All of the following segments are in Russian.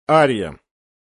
Ария.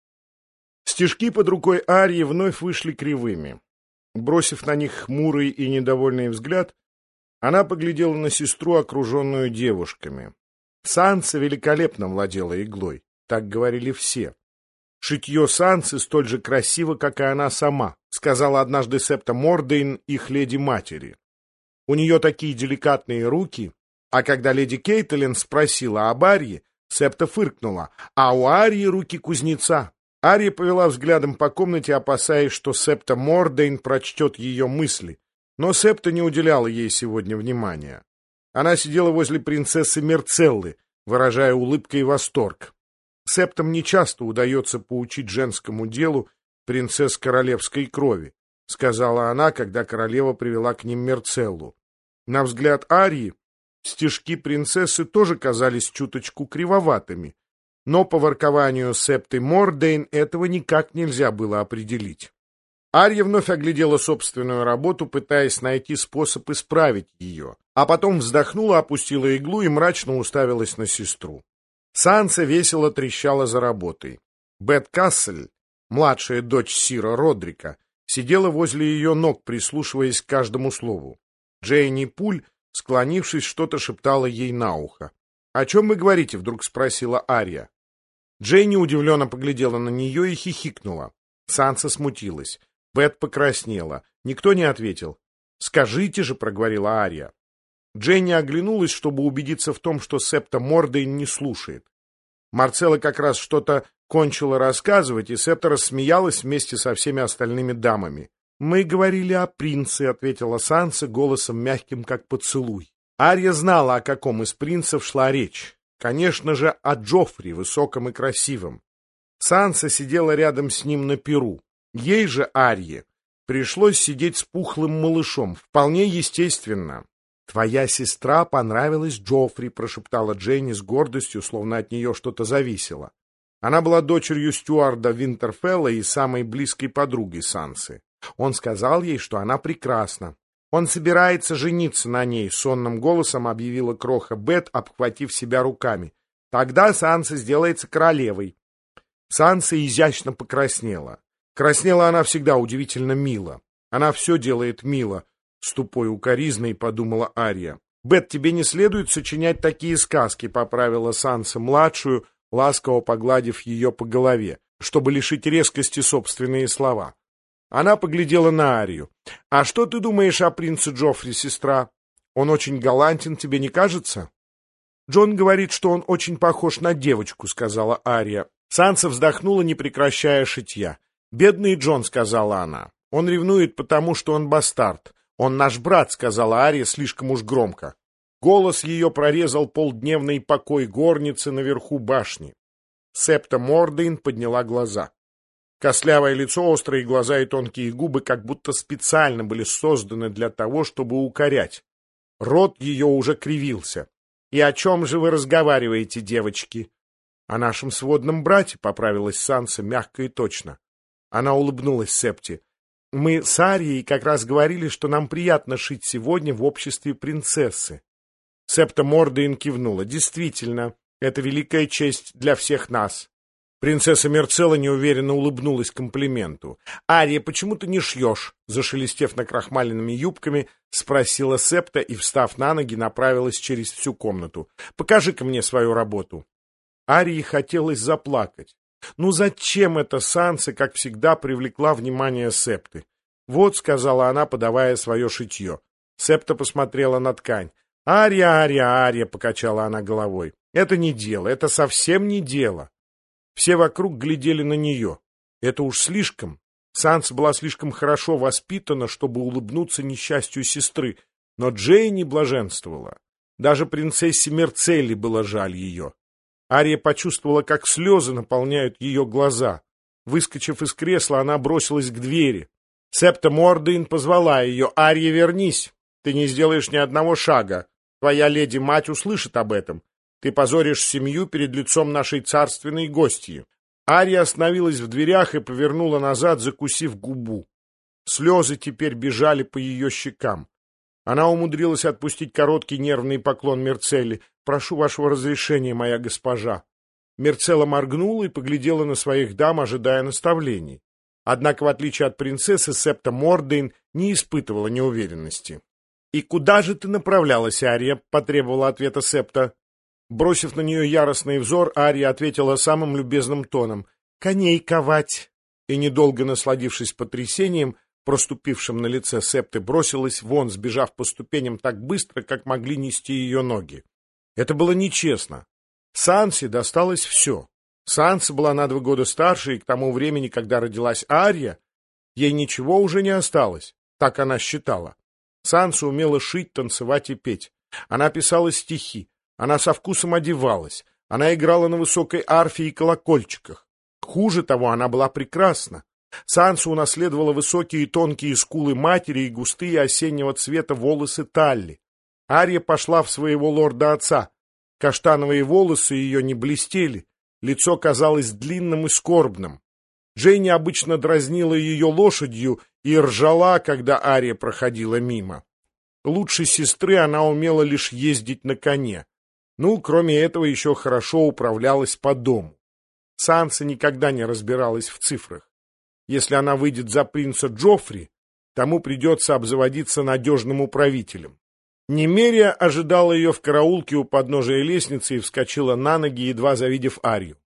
Стежки под рукой Арии вновь вышли кривыми. Бросив на них хмурый и недовольный взгляд, она поглядела на сестру, окруженную девушками. Санса великолепно владела иглой, так говорили все. Шитье Сансы столь же красиво, как и она сама, сказала однажды Септа Мордейн, их леди-матери. У нее такие деликатные руки, а когда леди Кейтлин спросила об Арии, Септа фыркнула, а у Арии руки кузнеца. Ария повела взглядом по комнате, опасаясь, что Септа Мордейн прочтет ее мысли, но Септа не уделяла ей сегодня внимания. Она сидела возле принцессы Мерцеллы, выражая улыбкой восторг. Септам нечасто удается поучить женскому делу принцесс королевской крови, сказала она, когда королева привела к ним Мерцеллу. На взгляд Арии, стежки принцессы тоже казались чуточку кривоватыми, но по воркованию Септы Мордейн этого никак нельзя было определить. Ария вновь оглядела собственную работу, пытаясь найти способ исправить ее, а потом вздохнула, опустила иглу и мрачно уставилась на сестру. Санса весело трещала за работой. Бет Кассель, младшая дочь сира Родрика, сидела возле ее ног, прислушиваясь к каждому слову. Джейни Пуль, склонившись, что-то шептала ей на ухо. «О чем вы говорите?» — вдруг спросила Ария. Джейни удивленно поглядела на нее и хихикнула. Санса смутилась. Бет покраснела. Никто не ответил. «Скажите же», — проговорила Ария. Джейни оглянулась, чтобы убедиться в том, что Септа Мордейн не слушает. Марцелла как раз что-то кончила рассказывать, и Септа рассмеялась вместе со всеми остальными дамами. «Мы говорили о принце», — ответила Санса голосом мягким, как поцелуй. Ария знала, о каком из принцев шла речь. Конечно же, о Джоффри, высоком и красивом. Санса сидела рядом с ним на перу. Ей же, Арье, пришлось сидеть с пухлым малышом, вполне естественно. «Твоя сестра понравилась Джоффри», — прошептала Дженни с гордостью, словно от нее что-то зависело. Она была дочерью стюарда Винтерфелла и самой близкой подругой Сансы. Он сказал ей, что она прекрасна. Он собирается жениться на ней, — сонным голосом объявила кроха Бет, обхватив себя руками. Тогда Санса сделается королевой. Санса изящно покраснела. Краснела она всегда удивительно мило. Она все делает мило, — с тупой укоризной подумала Ария. Бет, тебе не следует сочинять такие сказки, — поправила Санса младшую, ласково погладив ее по голове, чтобы лишить резкости собственные слова. Она поглядела на Арию. «А что ты думаешь о принце Джоффри, сестра? Он очень галантен, тебе не кажется?» «Джон говорит, что он очень похож на девочку», — сказала Ария. Санса вздохнула, не прекращая шитья. «Бедный Джон», — сказала она. «Он ревнует, потому что он бастард. Он наш брат», — сказала Ария слишком уж громко. Голос ее прорезал полдневный покой горницы наверху башни. Септа Мордейн подняла глаза. Костлявое лицо, острые глаза и тонкие губы как будто специально были созданы для того, чтобы укорять. Рот ее уже кривился. «И о чем же вы разговариваете, девочки?» «О нашем сводном брате», — поправилась Санса мягко и точно. Она улыбнулась Септе. «Мы с Арией как раз говорили, что нам приятно шить сегодня в обществе принцессы». Септа Мордейн кивнула. «Действительно, это великая честь для всех нас». Принцесса Мерцелла неуверенно улыбнулась комплименту. «Ария, почему ты не шьешь?» Зашелестев накрахмаленными юбками, спросила Септа и, встав на ноги, направилась через всю комнату. «Покажи-ка мне свою работу». Арии хотелось заплакать. Ну зачем эта Санса, как всегда, привлекла внимание Септы? «Вот», — сказала она, подавая свое шитье. Септа посмотрела на ткань. «Ария, Ария, Ария», — покачала она головой. «Это не дело, это совсем не дело». Все вокруг глядели на нее. Это уж слишком. Санса была слишком хорошо воспитана, чтобы улыбнуться несчастью сестры, но Джейни блаженствовала. Даже принцессе Мерцелле было жаль ее. Ария почувствовала, как слезы наполняют ее глаза. Выскочив из кресла, она бросилась к двери. Септа Мордейн позвала ее. «Ария, вернись! Ты не сделаешь ни одного шага. Твоя леди-мать услышит об этом. Ты позоришь семью перед лицом нашей царственной гостьи». Ария остановилась в дверях и повернула назад, закусив губу. Слезы теперь бежали по ее щекам. Она умудрилась отпустить короткий нервный поклон Мерцелле. «Прошу вашего разрешения, моя госпожа». Мерцелла моргнула и поглядела на своих дам, ожидая наставлений. Однако, в отличие от принцессы, Септа Мордейн не испытывала неуверенности. «И куда же ты направлялась, Ария?» — потребовала ответа Септа. Бросив на нее яростный взор, Ария ответила самым любезным тоном: «Коней ковать!» И, недолго насладившись потрясением, проступившим на лице Септы, бросилась вон, сбежав по ступеням так быстро, как могли нести ее ноги. Это было нечестно. Сансе досталось все. Санса была на 2 года старше, и к тому времени, когда родилась Ария, ей ничего уже не осталось, так она считала. Санса умела шить, танцевать и петь. Она писала стихи, она со вкусом одевалась, она играла на высокой арфе и колокольчиках. Хуже того, она была прекрасна. Санса унаследовала высокие и тонкие скулы матери и густые осеннего цвета волосы Талли. Ария пошла в своего лорда-отца. Каштановые волосы ее не блестели, лицо казалось длинным и скорбным. Джейни обычно дразнила ее лошадью и ржала, когда Ария проходила мимо. Лучше сестры она умела лишь ездить на коне. Ну, кроме этого, еще хорошо управлялась по дому. Санса никогда не разбиралась в цифрах. Если она выйдет за принца Джоффри, тому придется обзаводиться надежным управителем. Немерия ожидала ее в караулке у подножия лестницы и вскочила на ноги, едва завидев Арию.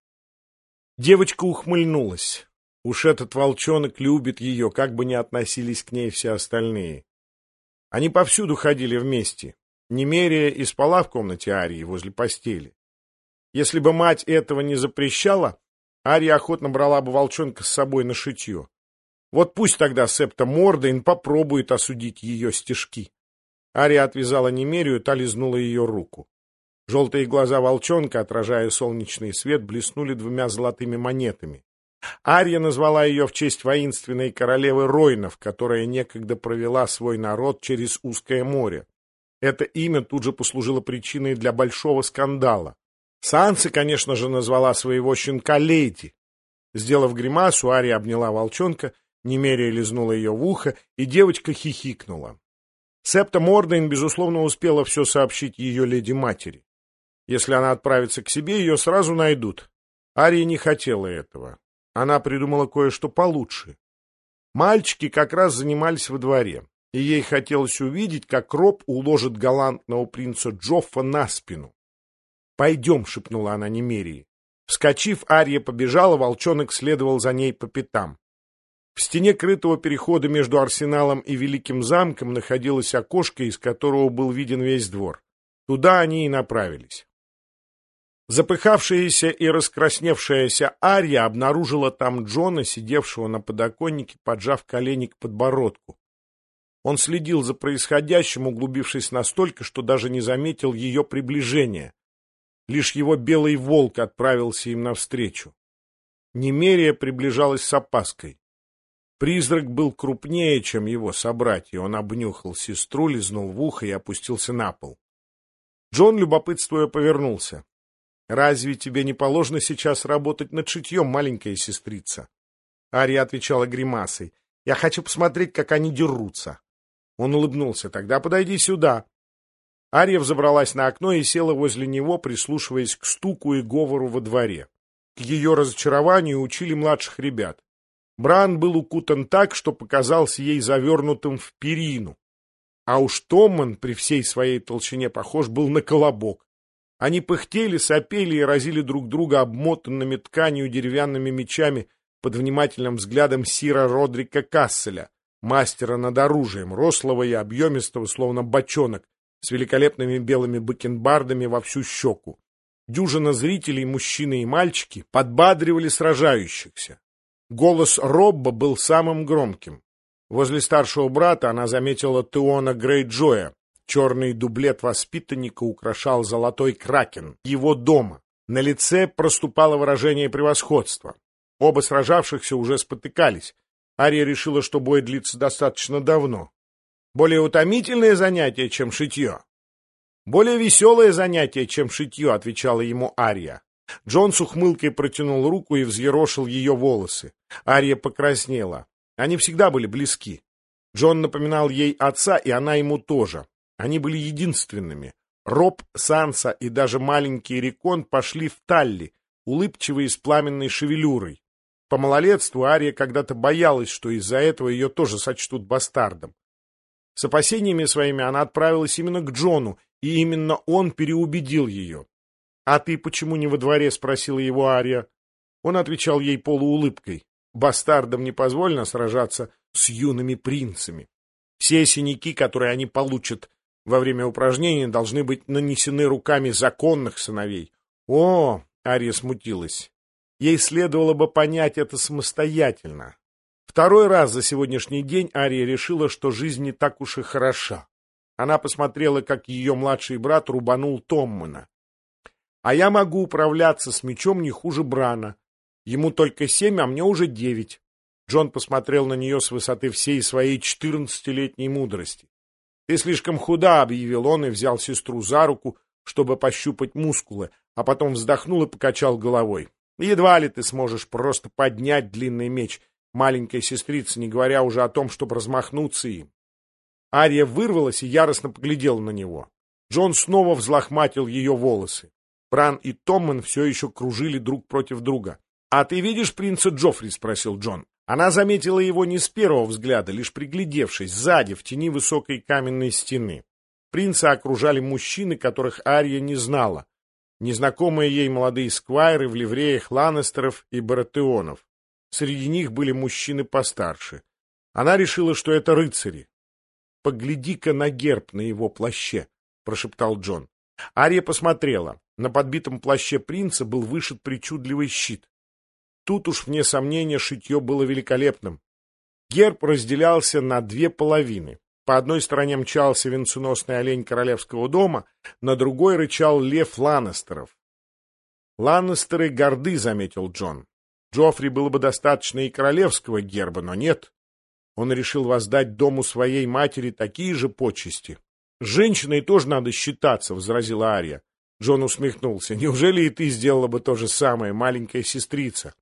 Девочка ухмыльнулась. Уж этот волчонок любит ее, как бы ни относились к ней все остальные. Они повсюду ходили вместе. Немерия и спала в комнате Арии возле постели. Если бы мать этого не запрещала, Ария охотно брала бы волчонка с собой на шитье. Вот пусть тогда Септа Мордейн попробует осудить ее стишки. Ария отвязала Немерию, та лизнула ее руку. Желтые глаза волчонка, отражая солнечный свет, блеснули 2 золотыми монетами. Ария назвала ее в честь воинственной королевы Ройнов, которая некогда провела свой народ через узкое море. Это имя тут же послужило причиной для большого скандала. Санса, конечно же, назвала своего щенка Леди. Сделав гримасу, Ария обняла волчонка, Немерия лизнула ее в ухо, и девочка хихикнула. Септа Мордейн, безусловно, успела все сообщить ее леди-матери. Если она отправится к себе, ее сразу найдут. Ария не хотела этого. Она придумала кое-что получше. Мальчики как раз занимались во дворе, и ей хотелось увидеть, как Роб уложит галантного принца Джоффа на спину. «Пойдем», — шепнула она Немерии. Вскочив, Ария побежала, волчонок следовал за ней по пятам. В стене крытого перехода между арсеналом и Великим замком находилось окошко, из которого был виден весь двор. Туда они и направились. Запыхавшаяся и раскрасневшаяся Ария обнаружила там Джона, сидевшего на подоконнике, поджав колени к подбородку. Он следил за происходящим, углубившись настолько, что даже не заметил ее приближения. Лишь его белый волк отправился им навстречу. Немерия приближалась с опаской. Призрак был крупнее, чем его собратья. Он обнюхал сестру, лизнул в ухо и опустился на пол. Джон, любопытствуя, повернулся. «Разве тебе не положено сейчас работать над шитьем, маленькая сестрица?» Ария отвечала гримасой. «Я хочу посмотреть, как они дерутся». Он улыбнулся. «Тогда подойди сюда». Ария взобралась на окно и села возле него, прислушиваясь к стуку и говору во дворе. К ее разочарованию учили младших ребят. Бран был укутан так, что показался ей завернутым в перину. А уж Томман при всей своей толщине похож был на колобок. Они пыхтели, сопели и разили друг друга обмотанными тканью деревянными мечами под внимательным взглядом сира Родрика Касселя, мастера над оружием, рослого и объемистого, словно бочонок, с великолепными белыми бакенбардами во всю щеку. Дюжина зрителей, мужчины и мальчики, подбадривали сражающихся. Голос Робба был самым громким. Возле старшего брата она заметила Теона Грейджоя. Черный дублет воспитанника украшал золотой кракен его дома. На лице проступало выражение превосходства. Оба сражавшихся уже спотыкались. Ария решила, что бой длится достаточно давно. Более утомительное занятие, чем шитье. Более веселое занятие, чем шитье, отвечала ему Ария. Джон с ухмылкой протянул руку и взъерошил ее волосы. Ария покраснела. Они всегда были близки. Джон напоминал ей отца, и она ему тоже. Они были единственными. Роб, Санса и даже маленький Рикон пошли в Талли, улыбчивый и с пламенной шевелюрой. По малолетству Ария когда-то боялась, что из-за этого ее тоже сочтут бастардом. С опасениями своими она отправилась именно к Джону, и именно он переубедил ее. «А ты почему не во дворе?» — спросила его Ария. Он отвечал ей полуулыбкой. «Бастардам не позволено сражаться с юными принцами. Все синяки, которые они получат во время упражнения, должны быть нанесены руками законных сыновей». «О!» — Ария смутилась. Ей следовало бы понять это самостоятельно. Второй раз за сегодняшний день Ария решила, что жизнь не так уж и хороша. Она посмотрела, как ее младший брат рубанул Томмана. «А я могу управляться с мечом не хуже Брана. Ему только 7, а мне уже 9. Джон посмотрел на нее с высоты всей своей 14-летней мудрости. «Ты слишком худа», — объявил он и взял сестру за руку, чтобы пощупать мускулы, а потом вздохнул и покачал головой. «Едва ли ты сможешь просто поднять длинный меч, маленькая сестрица, не говоря уже о том, чтобы размахнуться им». Ария вырвалась и яростно поглядела на него. Джон снова взлохматил ее волосы. Бран и Томман все еще кружили друг против друга. «А ты видишь принца Джоффри?» — спросил Джон. Она заметила его не с первого взгляда, лишь приглядевшись, сзади, в тени высокой каменной стены. Принца окружали мужчины, которых Ария не знала. Незнакомые ей молодые сквайры в ливреях Ланнестеров и Баратеонов. Среди них были мужчины постарше. Она решила, что это рыцари. «Погляди-ка на герб на его плаще», — прошептал Джон. Ария посмотрела. На подбитом плаще принца был вышит причудливый щит. Тут уж, вне сомнения, шитье было великолепным. Герб разделялся на две половины. По одной стороне мчался венценосный олень королевского дома, на другой рычал лев Ланнестеров. «Ланнестеры горды», — заметил Джон. Джоффри было бы достаточно и королевского герба, но нет. Он решил воздать дому своей матери такие же почести. «С женщиной тоже надо считаться», — возразила Ария. Джон усмехнулся. «Неужели и ты сделала бы то же самое, маленькая сестрица?»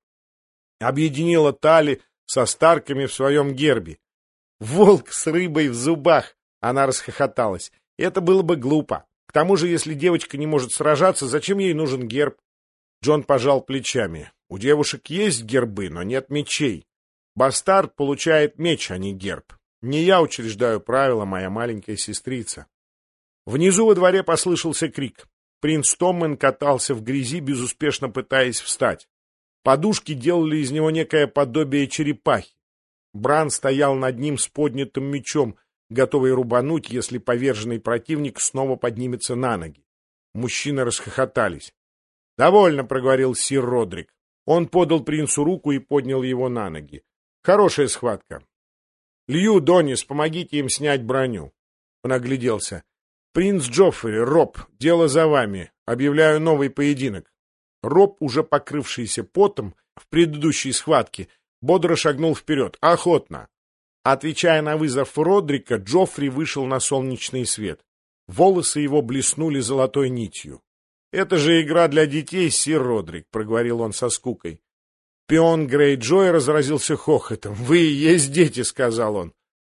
Объединила Тали со Старками в своем гербе. «Волк с рыбой в зубах!» — она расхохоталась. «Это было бы глупо. К тому же, если девочка не может сражаться, зачем ей нужен герб?» Джон пожал плечами. «У девушек есть гербы, но нет мечей. Бастард получает меч, а не герб. Не я учреждаю правила, моя маленькая сестрица». Внизу во дворе послышался крик. Принц Томман катался в грязи, безуспешно пытаясь встать. Подушки делали из него некое подобие черепахи. Бран стоял над ним с поднятым мечом, готовый рубануть, если поверженный противник снова поднимется на ноги. Мужчины расхохотались. «Довольно», — проговорил сир Родрик. Он подал принцу руку и поднял его на ноги. «Хорошая схватка. Лью, Донис, помогите им снять броню». Он огляделся. «Принц Джоффри, Роб, дело за вами. Объявляю новый поединок». Роб, уже покрывшийся потом в предыдущей схватке, бодро шагнул вперед. «Охотно!» Отвечая на вызов Родрика, Джоффри вышел на солнечный свет. Волосы его блеснули золотой нитью. «Это же игра для детей, сир Родрик», — проговорил он со скукой. Пион Грейджой разразился хохотом. «Вы и есть дети», — сказал он.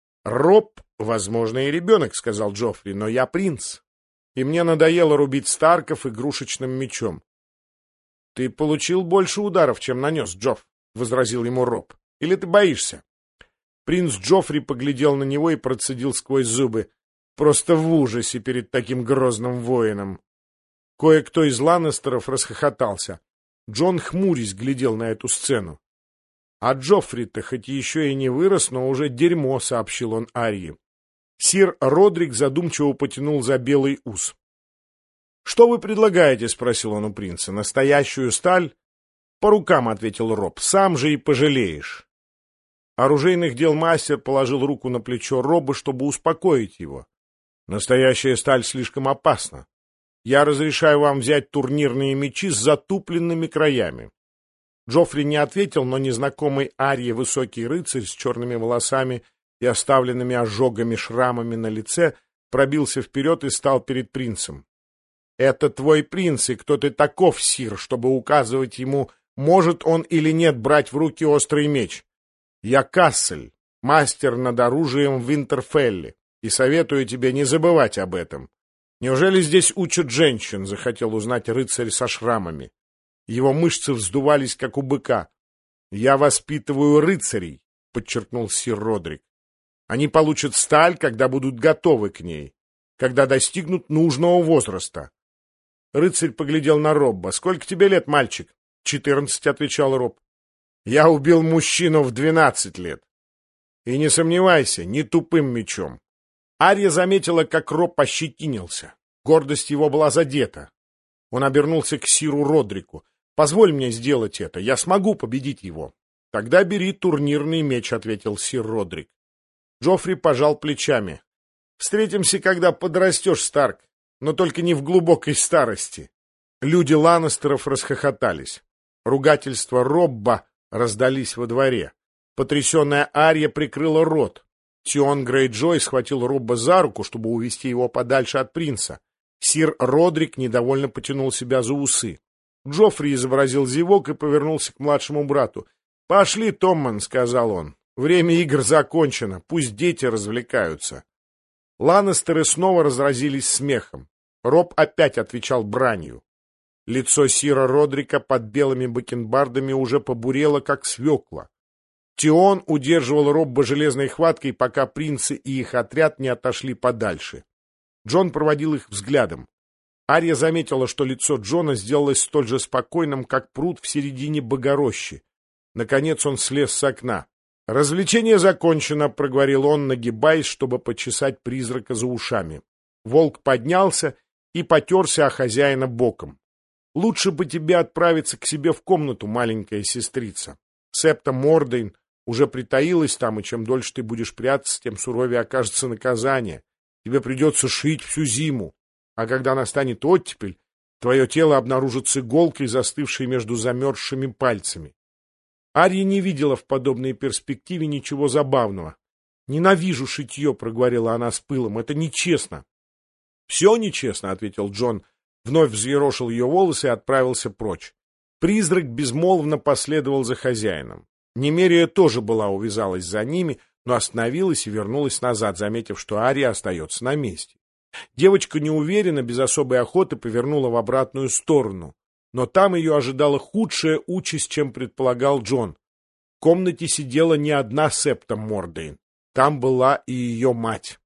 «Роб, возможно, и ребенок», — сказал Джоффри, — «но я принц, и мне надоело рубить Старков игрушечным мечом». «Ты получил больше ударов, чем нанес, Джофф», — возразил ему Роб. «Или ты боишься?» Принц Джоффри поглядел на него и процедил сквозь зубы. «Просто в ужасе перед таким грозным воином». Кое-кто из Ланнестеров расхохотался. Джон, хмурясь, глядел на эту сцену. «А Джоффри-то хоть еще и не вырос, но уже дерьмо», — сообщил он Арии. Сир Родрик задумчиво потянул за белый ус. «Что вы предлагаете?» — спросил он у принца. «Настоящую сталь?» «По рукам», — ответил Роб. «Сам же и пожалеешь». Оружейных дел мастер положил руку на плечо Роба, чтобы успокоить его. «Настоящая сталь слишком опасна. Я разрешаю вам взять турнирные мечи с затупленными краями». Джоффри не ответил, но незнакомый Арье высокий рыцарь с черными волосами и оставленными ожогами шрамами на лице пробился вперед и стал перед принцем. «Это твой принц, и кто ты таков, сир, чтобы указывать ему, может он или нет брать в руки острый меч? Я Кассель, мастер над оружием в Винтерфелле, и советую тебе не забывать об этом. Неужели здесь учат женщин?» — захотел узнать рыцарь со шрамами. Его мышцы вздувались, как у быка. «Я воспитываю рыцарей», — подчеркнул сир Родрик. «Они получат сталь, когда будут готовы к ней, когда достигнут нужного возраста». Рыцарь поглядел на Робба. «Сколько тебе лет, мальчик?» «14», — отвечал Роб. «Я убил мужчину в 12 лет. И не сомневайся, не тупым мечом». Арья заметила, как Роб ощетинился. Гордость его была задета. Он обернулся к сиру Родрику. «Позволь мне сделать это, я смогу победить его». «Тогда бери турнирный меч», — ответил сир Родрик. Джоффри пожал плечами. «Встретимся, когда подрастешь, Старк, но только не в глубокой старости». Люди Ланнестеров расхохотались. Ругательства Робба раздались во дворе. Потрясенная Арья прикрыла рот. Тион Грейджой схватил Робба за руку, чтобы увести его подальше от принца. Сир Родрик недовольно потянул себя за усы. Джоффри изобразил зевок и повернулся к младшему брату. «Пошли, Томман», — сказал он. «Время игр закончено, пусть дети развлекаются». Ланнестеры снова разразились смехом. Роб опять отвечал бранью. Лицо сира Родрика под белыми бакенбардами уже побурело, как свекла. Тион удерживал Робба железной хваткой, пока принцы и их отряд не отошли подальше. Джон проводил их взглядом. Арья заметила, что лицо Джона сделалось столь же спокойным, как пруд в середине богорощи. Наконец он слез с окна. «Развлечение закончено», — проговорил он, нагибаясь, чтобы почесать призрака за ушами. Волк поднялся и потерся о хозяина боком. «Лучше бы тебе отправиться к себе в комнату, маленькая сестрица. Септа Мордейн уже притаилась там, и чем дольше ты будешь прятаться, тем суровее окажется наказание. Тебе придется шить всю зиму, а когда настанет оттепель, твое тело обнаружит с иголкой, застывшей между замерзшими пальцами». Арья не видела в подобной перспективе ничего забавного. «Ненавижу шитье», — проговорила она с пылом, — «это нечестно». «Все нечестно», — ответил Джон, вновь взъерошил ее волосы и отправился прочь. Призрак безмолвно последовал за хозяином. Немерия тоже увязалась за ними, но остановилась и вернулась назад, заметив, что Арья остается на месте. Девочка неуверенно, без особой охоты, повернула в обратную сторону, но там ее ожидала худшая участь, чем предполагал Джон. В комнате сидела не одна Септа Мордейн, там была и ее мать.